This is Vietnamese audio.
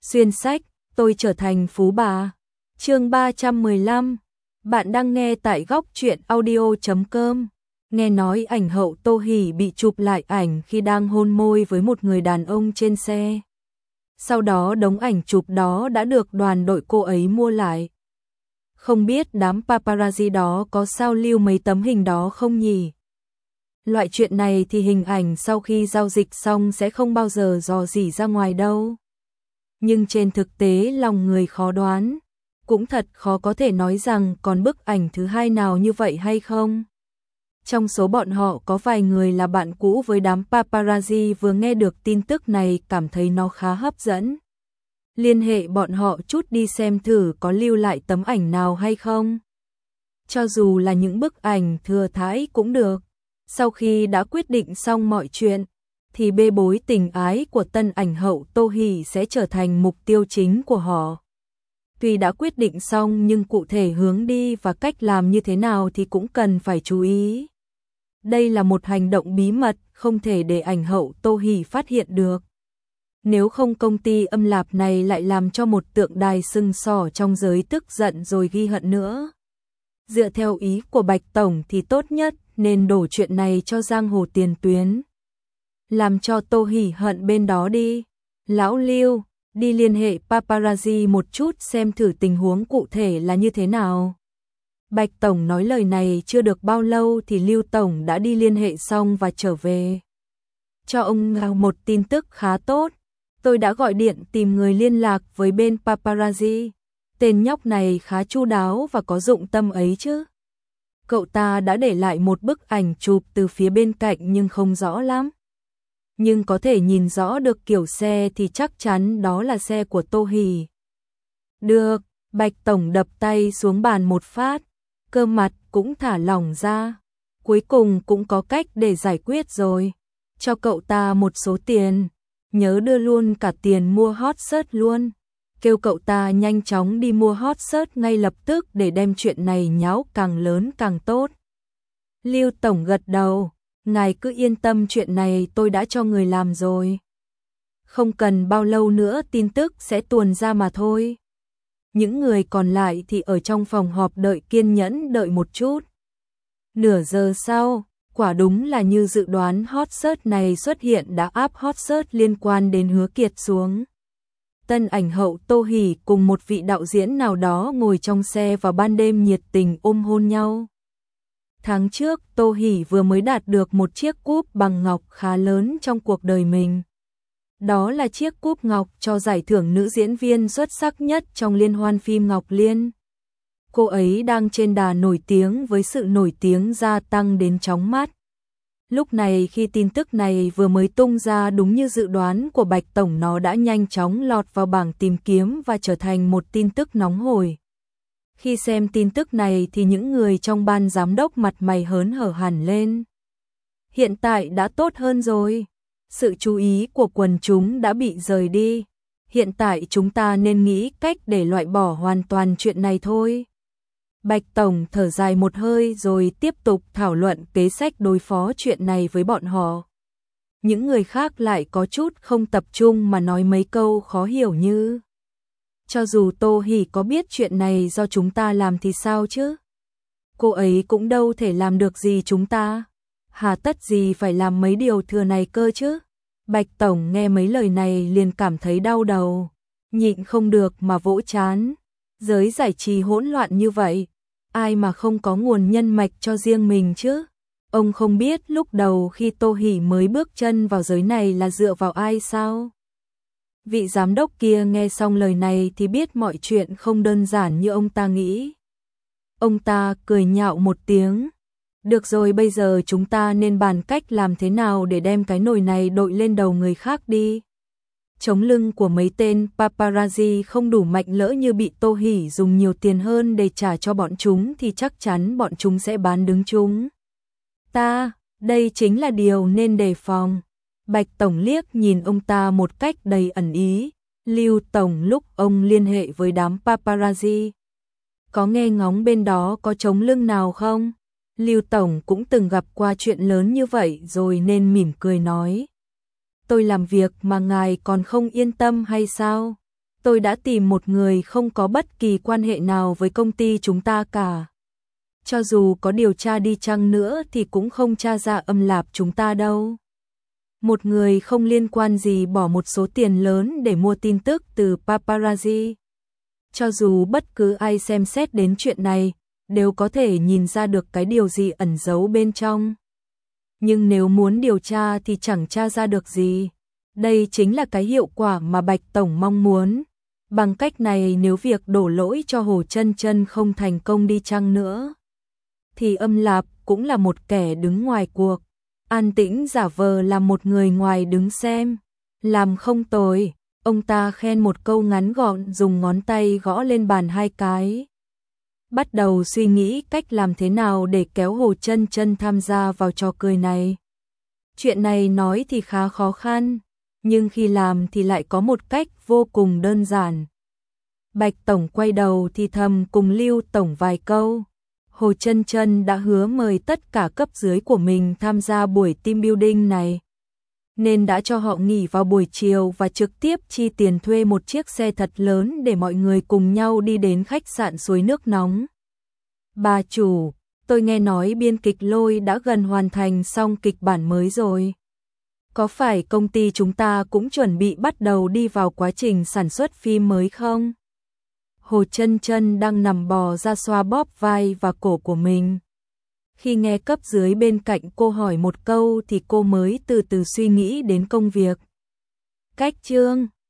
Xuyên sách, tôi trở thành phú bà. Chương 315. Bạn đang nghe tại góc truyện audio.com. Nghe nói ảnh hậu Tô Hỷ bị chụp lại ảnh khi đang hôn môi với một người đàn ông trên xe. Sau đó đống ảnh chụp đó đã được đoàn đội cô ấy mua lại. Không biết đám paparazzi đó có sao lưu mấy tấm hình đó không nhỉ? Loại chuyện này thì hình ảnh sau khi giao dịch xong sẽ không bao giờ rò rỉ ra ngoài đâu. Nhưng trên thực tế lòng người khó đoán, cũng thật khó có thể nói rằng còn bức ảnh thứ hai nào như vậy hay không. Trong số bọn họ có vài người là bạn cũ với đám paparazzi vừa nghe được tin tức này cảm thấy nó khá hấp dẫn. Liên hệ bọn họ chút đi xem thử có lưu lại tấm ảnh nào hay không. Cho dù là những bức ảnh thừa thãi cũng được. Sau khi đã quyết định xong mọi chuyện, thì bê bối tình ái của tân ảnh hậu Tô Hỷ sẽ trở thành mục tiêu chính của họ. Tuy đã quyết định xong nhưng cụ thể hướng đi và cách làm như thế nào thì cũng cần phải chú ý. Đây là một hành động bí mật, không thể để ảnh hậu Tô Hỷ phát hiện được. Nếu không công ty âm lạp này lại làm cho một tượng đài sừng sỏ trong giới tức giận rồi ghi hận nữa. Dựa theo ý của Bạch Tổng thì tốt nhất nên đổ chuyện này cho giang hồ tiền tuyến. Làm cho Tô Hỷ hận bên đó đi. Lão Lưu, đi liên hệ paparazzi một chút xem thử tình huống cụ thể là như thế nào. Bạch Tổng nói lời này chưa được bao lâu thì Lưu Tổng đã đi liên hệ xong và trở về. Cho ông Ngao một tin tức khá tốt. Tôi đã gọi điện tìm người liên lạc với bên paparazzi. Tên nhóc này khá chu đáo và có dụng tâm ấy chứ. Cậu ta đã để lại một bức ảnh chụp từ phía bên cạnh nhưng không rõ lắm. Nhưng có thể nhìn rõ được kiểu xe thì chắc chắn đó là xe của Tô Hỷ. Được, Bạch Tổng đập tay xuống bàn một phát, cơ mặt cũng thả lỏng ra. Cuối cùng cũng có cách để giải quyết rồi. Cho cậu ta một số tiền, nhớ đưa luôn cả tiền mua hot search luôn. Kêu cậu ta nhanh chóng đi mua hot search ngay lập tức để đem chuyện này nháo càng lớn càng tốt. Lưu Tổng gật đầu, ngài cứ yên tâm chuyện này tôi đã cho người làm rồi. Không cần bao lâu nữa tin tức sẽ tuồn ra mà thôi. Những người còn lại thì ở trong phòng họp đợi kiên nhẫn đợi một chút. Nửa giờ sau, quả đúng là như dự đoán hot search này xuất hiện đã áp hot search liên quan đến Hứa Kiệt xuống. Tân ảnh hậu Tô Hỷ cùng một vị đạo diễn nào đó ngồi trong xe vào ban đêm nhiệt tình ôm hôn nhau. Tháng trước Tô Hỷ vừa mới đạt được một chiếc cúp bằng ngọc khá lớn trong cuộc đời mình. Đó là chiếc cúp ngọc cho giải thưởng nữ diễn viên xuất sắc nhất trong liên hoan phim Ngọc Liên. Cô ấy đang trên đà nổi tiếng với sự nổi tiếng gia tăng đến chóng mặt. Lúc này khi tin tức này vừa mới tung ra đúng như dự đoán của Bạch Tổng, nó đã nhanh chóng lọt vào bảng tìm kiếm và trở thành một tin tức nóng hổi. Khi xem tin tức này thì những người trong ban giám đốc mặt mày hớn hở hẳn lên. Hiện tại đã tốt hơn rồi. Sự chú ý của quần chúng đã bị rời đi. Hiện tại chúng ta nên nghĩ cách để loại bỏ hoàn toàn chuyện này thôi. Bạch Tổng thở dài một hơi rồi tiếp tục thảo luận kế sách đối phó chuyện này với bọn họ. Những người khác lại có chút không tập trung mà nói mấy câu khó hiểu như: cho dù Tô Hỷ có biết chuyện này do chúng ta làm thì sao chứ? Cô ấy cũng đâu thể làm được gì chúng ta. Hà tất gì phải làm mấy điều thừa này cơ chứ? Bạch Tổng nghe mấy lời này liền cảm thấy đau đầu, nhịn không được mà vỗ trán. Giới giải trí hỗn loạn như vậy, ai mà không có nguồn nhân mạch cho riêng mình chứ? Ông không biết lúc đầu khi Tô Hỷ mới bước chân vào giới này là dựa vào ai sao? Vị giám đốc kia nghe xong lời này thì biết mọi chuyện không đơn giản như ông ta nghĩ. Ông ta cười nhạo một tiếng. Được rồi, bây giờ chúng ta nên bàn cách làm thế nào để đem cái nồi này đội lên đầu người khác đi. Chống lưng của mấy tên paparazzi không đủ mạnh, lỡ như bị Tô Hỷ dùng nhiều tiền hơn để trả cho bọn chúng thì chắc chắn bọn chúng sẽ bán đứng chúng. Đây chính là điều nên đề phòng. Bạch Tổng liếc nhìn ông ta một cách đầy ẩn ý. Lưu Tổng lúc ông liên hệ với đám paparazzi, có nghe ngóng bên đó có chống lưng nào không? Lưu Tổng cũng từng gặp qua chuyện lớn như vậy rồi nên mỉm cười nói. Tôi làm việc mà ngài còn không yên tâm hay sao? Tôi đã tìm một người không có bất kỳ quan hệ nào với công ty chúng ta cả. Cho dù có điều tra đi chăng nữa thì cũng không tra ra âm lạp chúng ta đâu. Một người không liên quan gì bỏ một số tiền lớn để mua tin tức từ paparazzi. Cho dù bất cứ ai xem xét đến chuyện này, đều có thể nhìn ra được cái điều gì ẩn giấu bên trong. Nhưng nếu muốn điều tra thì chẳng tra ra được gì. Đây chính là cái hiệu quả mà Bạch Tổng mong muốn. Bằng cách này nếu việc đổ lỗi cho Hồ Chân Chân không thành công đi chăng nữa, thì âm lạp cũng là một kẻ đứng ngoài cuộc. An Tĩnh giả vờ là một người ngoài đứng xem. Làm không tồi, ông ta khen một câu ngắn gọn dùng ngón tay gõ lên bàn 2 cái. Bắt đầu suy nghĩ cách làm thế nào để kéo Hồ Chân Chân tham gia vào trò cười này. Chuyện này nói thì khá khó khăn, nhưng khi làm thì lại có một cách vô cùng đơn giản. Bạch Tổng quay đầu thì thầm cùng Lưu Tổng vài câu. Hồ Chân Chân đã hứa mời tất cả cấp dưới của mình tham gia buổi team building này, nên đã cho họ nghỉ vào buổi chiều và trực tiếp chi tiền thuê một chiếc xe thật lớn để mọi người cùng nhau đi đến khách sạn suối nước nóng. Bà chủ, tôi nghe nói biên kịch Lôi đã gần hoàn thành xong kịch bản mới rồi. Có phải công ty chúng ta cũng chuẩn bị bắt đầu đi vào quá trình sản xuất phim mới không? Hồ Chân Chân đang nằm bò ra xoa bóp vai và cổ của mình. Khi nghe cấp dưới bên cạnh cô hỏi một câu thì cô mới từ từ suy nghĩ đến công việc. Cách chương